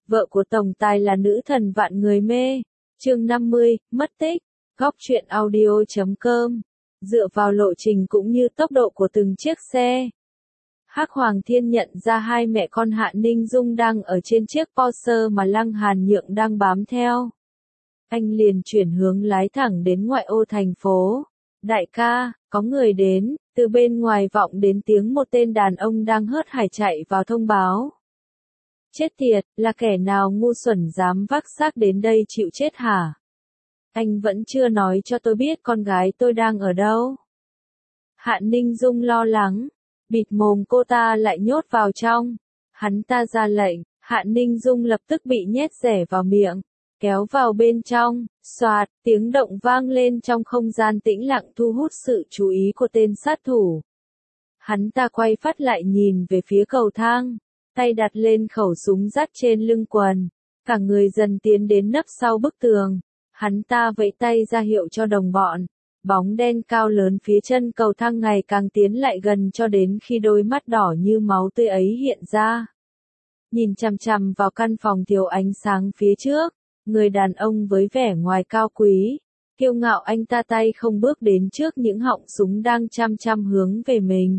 Vợ của tổng tài là nữ thần vạn người mê. Chương 50, mất tích. Góc truyện audio.com. Dựa vào lộ trình cũng như tốc độ của từng chiếc xe, Hắc Hoàng Thiên nhận ra hai mẹ con Hạ Ninh Dung đang ở trên chiếc Porsche mà Lăng Hàn Nhượng đang bám theo. Anh liền chuyển hướng lái thẳng đến ngoại ô thành phố. Đại ca, có người đến. Từ bên ngoài vọng đến tiếng một tên đàn ông đang hớt hải chạy vào thông báo. Chết tiệt, là kẻ nào ngu xuẩn dám vác xác đến đây chịu chết hả? Anh vẫn chưa nói cho tôi biết con gái tôi đang ở đâu. Hạ Ninh Dung lo lắng, bịt mồm cô ta lại nhốt vào trong. Hắn ta ra lệnh, Hạ Ninh Dung lập tức bị nhét rẻ vào miệng, kéo vào bên trong, xoạt, tiếng động vang lên trong không gian tĩnh lặng thu hút sự chú ý của tên sát thủ. Hắn ta quay phát lại nhìn về phía cầu thang, tay đặt lên khẩu súng dắt trên lưng quần, cả người dần tiến đến nấp sau bức tường. Hắn ta vẫy tay ra hiệu cho đồng bọn. Bóng đen cao lớn phía chân cầu thang ngày càng tiến lại gần cho đến khi đôi mắt đỏ như máu tươi ấy hiện ra. Nhìn chằm chằm vào căn phòng thiếu ánh sáng phía trước, người đàn ông với vẻ ngoài cao quý, kiêu ngạo anh ta tay không bước đến trước những họng súng đang chăm chăm hướng về mình.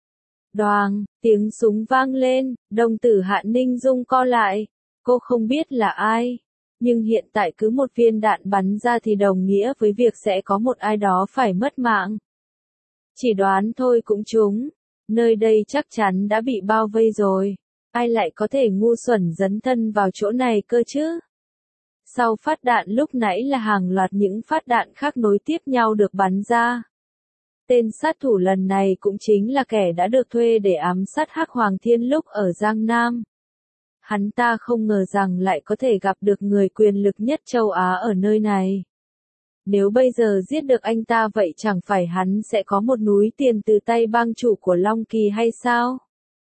Đoàng, tiếng súng vang lên, đồng tử Hạ Ninh Dung co lại, cô không biết là ai. Nhưng hiện tại cứ một viên đạn bắn ra thì đồng nghĩa với việc sẽ có một ai đó phải mất mạng. Chỉ đoán thôi cũng trúng, nơi đây chắc chắn đã bị bao vây rồi, ai lại có thể ngu xuẩn dấn thân vào chỗ này cơ chứ? Sau phát đạn lúc nãy là hàng loạt những phát đạn khác nối tiếp nhau được bắn ra. Tên sát thủ lần này cũng chính là kẻ đã được thuê để ám sát Hắc Hoàng Thiên lúc ở Giang Nam. Hắn ta không ngờ rằng lại có thể gặp được người quyền lực nhất châu Á ở nơi này. Nếu bây giờ giết được anh ta vậy chẳng phải hắn sẽ có một núi tiền từ tay bang chủ của Long Kỳ hay sao?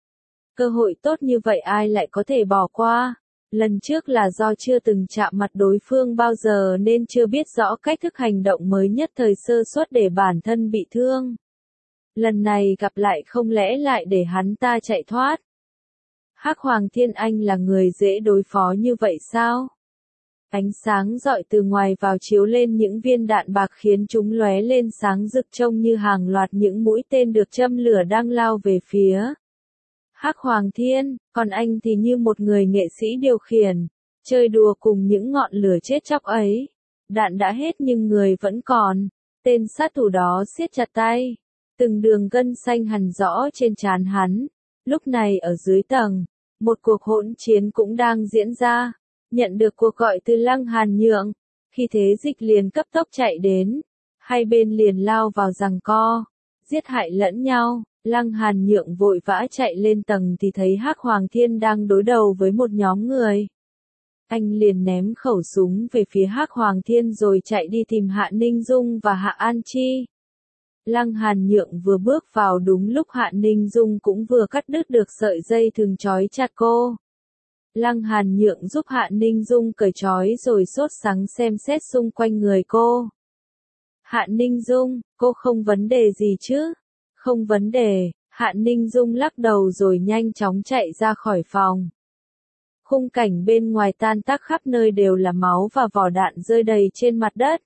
Cơ hội tốt như vậy ai lại có thể bỏ qua? Lần trước là do chưa từng chạm mặt đối phương bao giờ nên chưa biết rõ cách thức hành động mới nhất thời sơ suất để bản thân bị thương. Lần này gặp lại không lẽ lại để hắn ta chạy thoát? Hắc Hoàng Thiên Anh là người dễ đối phó như vậy sao? Ánh sáng rọi từ ngoài vào chiếu lên những viên đạn bạc khiến chúng lóe lên sáng rực trông như hàng loạt những mũi tên được châm lửa đang lao về phía Hắc Hoàng Thiên, còn anh thì như một người nghệ sĩ điều khiển, chơi đùa cùng những ngọn lửa chết chóc ấy. Đạn đã hết nhưng người vẫn còn. Tên sát thủ đó siết chặt tay, từng đường gân xanh hằn rõ trên trán hắn. Lúc này ở dưới tầng, một cuộc hỗn chiến cũng đang diễn ra. Nhận được cuộc gọi từ Lăng Hàn Nhượng, khi thế dịch liền cấp tốc chạy đến. Hai bên liền lao vào giằng co, giết hại lẫn nhau. Lăng Hàn Nhượng vội vã chạy lên tầng thì thấy Hắc Hoàng Thiên đang đối đầu với một nhóm người. Anh liền ném khẩu súng về phía Hắc Hoàng Thiên rồi chạy đi tìm Hạ Ninh Dung và Hạ An Chi. Lăng Hàn Nhượng vừa bước vào đúng lúc Hạ Ninh Dung cũng vừa cắt đứt được sợi dây thừng trói chặt cô. Lăng Hàn Nhượng giúp Hạ Ninh Dung cởi trói rồi sốt sắng xem xét xung quanh người cô. Hạ Ninh Dung, cô không vấn đề gì chứ? Không vấn đề, Hạ Ninh Dung lắc đầu rồi nhanh chóng chạy ra khỏi phòng. Khung cảnh bên ngoài tan tác khắp nơi đều là máu và vỏ đạn rơi đầy trên mặt đất.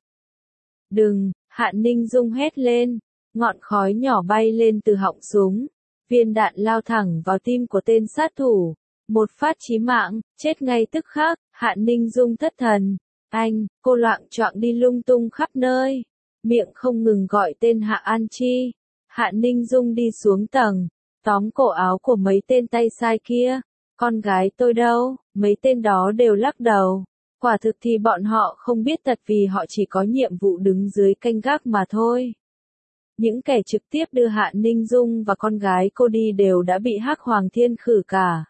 Đừng, Hạ Ninh Dung hét lên, ngọn khói nhỏ bay lên từ họng súng. Viên đạn lao thẳng vào tim của tên sát thủ. Một phát chí mạng, chết ngay tức khắc. Hạ Ninh Dung thất thần. Anh, cô loạng choạng đi lung tung khắp nơi. Miệng không ngừng gọi tên Hạ An Chi. Hạ Ninh Dung đi xuống tầng, tóm cổ áo của mấy tên tay sai kia. Con gái tôi đâu? Mấy tên đó đều lắc đầu. Quả thực thì bọn họ không biết thật vì họ chỉ có nhiệm vụ đứng dưới canh gác mà thôi. Những kẻ trực tiếp đưa Hạ Ninh Dung và con gái cô đi đều đã bị Hắc Hoàng Thiên khử cả.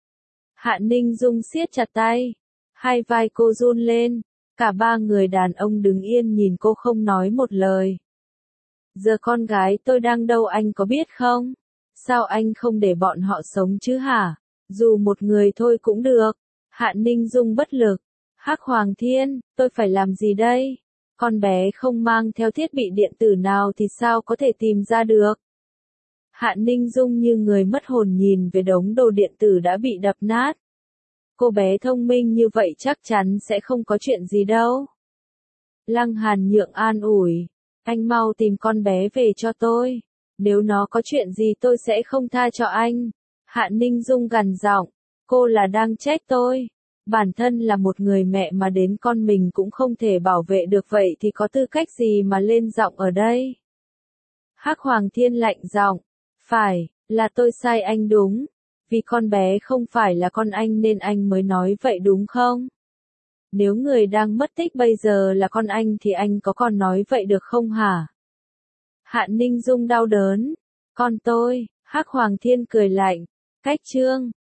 Hạ Ninh Dung siết chặt tay, hai vai cô run lên, cả ba người đàn ông đứng yên nhìn cô không nói một lời. Giờ con gái tôi đang đâu anh có biết không? Sao anh không để bọn họ sống chứ hả? Dù một người thôi cũng được. Hạ Ninh Dung bất lực. Hắc Hoàng Thiên, tôi phải làm gì đây? Con bé không mang theo thiết bị điện tử nào thì sao có thể tìm ra được? Hạ Ninh Dung như người mất hồn nhìn về đống đồ điện tử đã bị đập nát. Cô bé thông minh như vậy chắc chắn sẽ không có chuyện gì đâu. Lăng Hàn Nhượng an ủi. Anh mau tìm con bé về cho tôi. Nếu nó có chuyện gì tôi sẽ không tha cho anh. Hạ Ninh Dung gằn giọng. Cô là đang trách tôi. Bản thân là một người mẹ mà đến con mình cũng không thể bảo vệ được vậy thì có tư cách gì mà lên giọng ở đây? Hắc Hoàng Thiên lạnh giọng. Phải, là tôi sai anh đúng. Vì con bé không phải là con anh nên anh mới nói vậy đúng không? Nếu người đang mất tích bây giờ là con anh thì anh có còn nói vậy được không hả? Hạ Ninh Dung đau đớn. Con tôi, Hắc Hoàng Thiên cười lạnh. Cách chương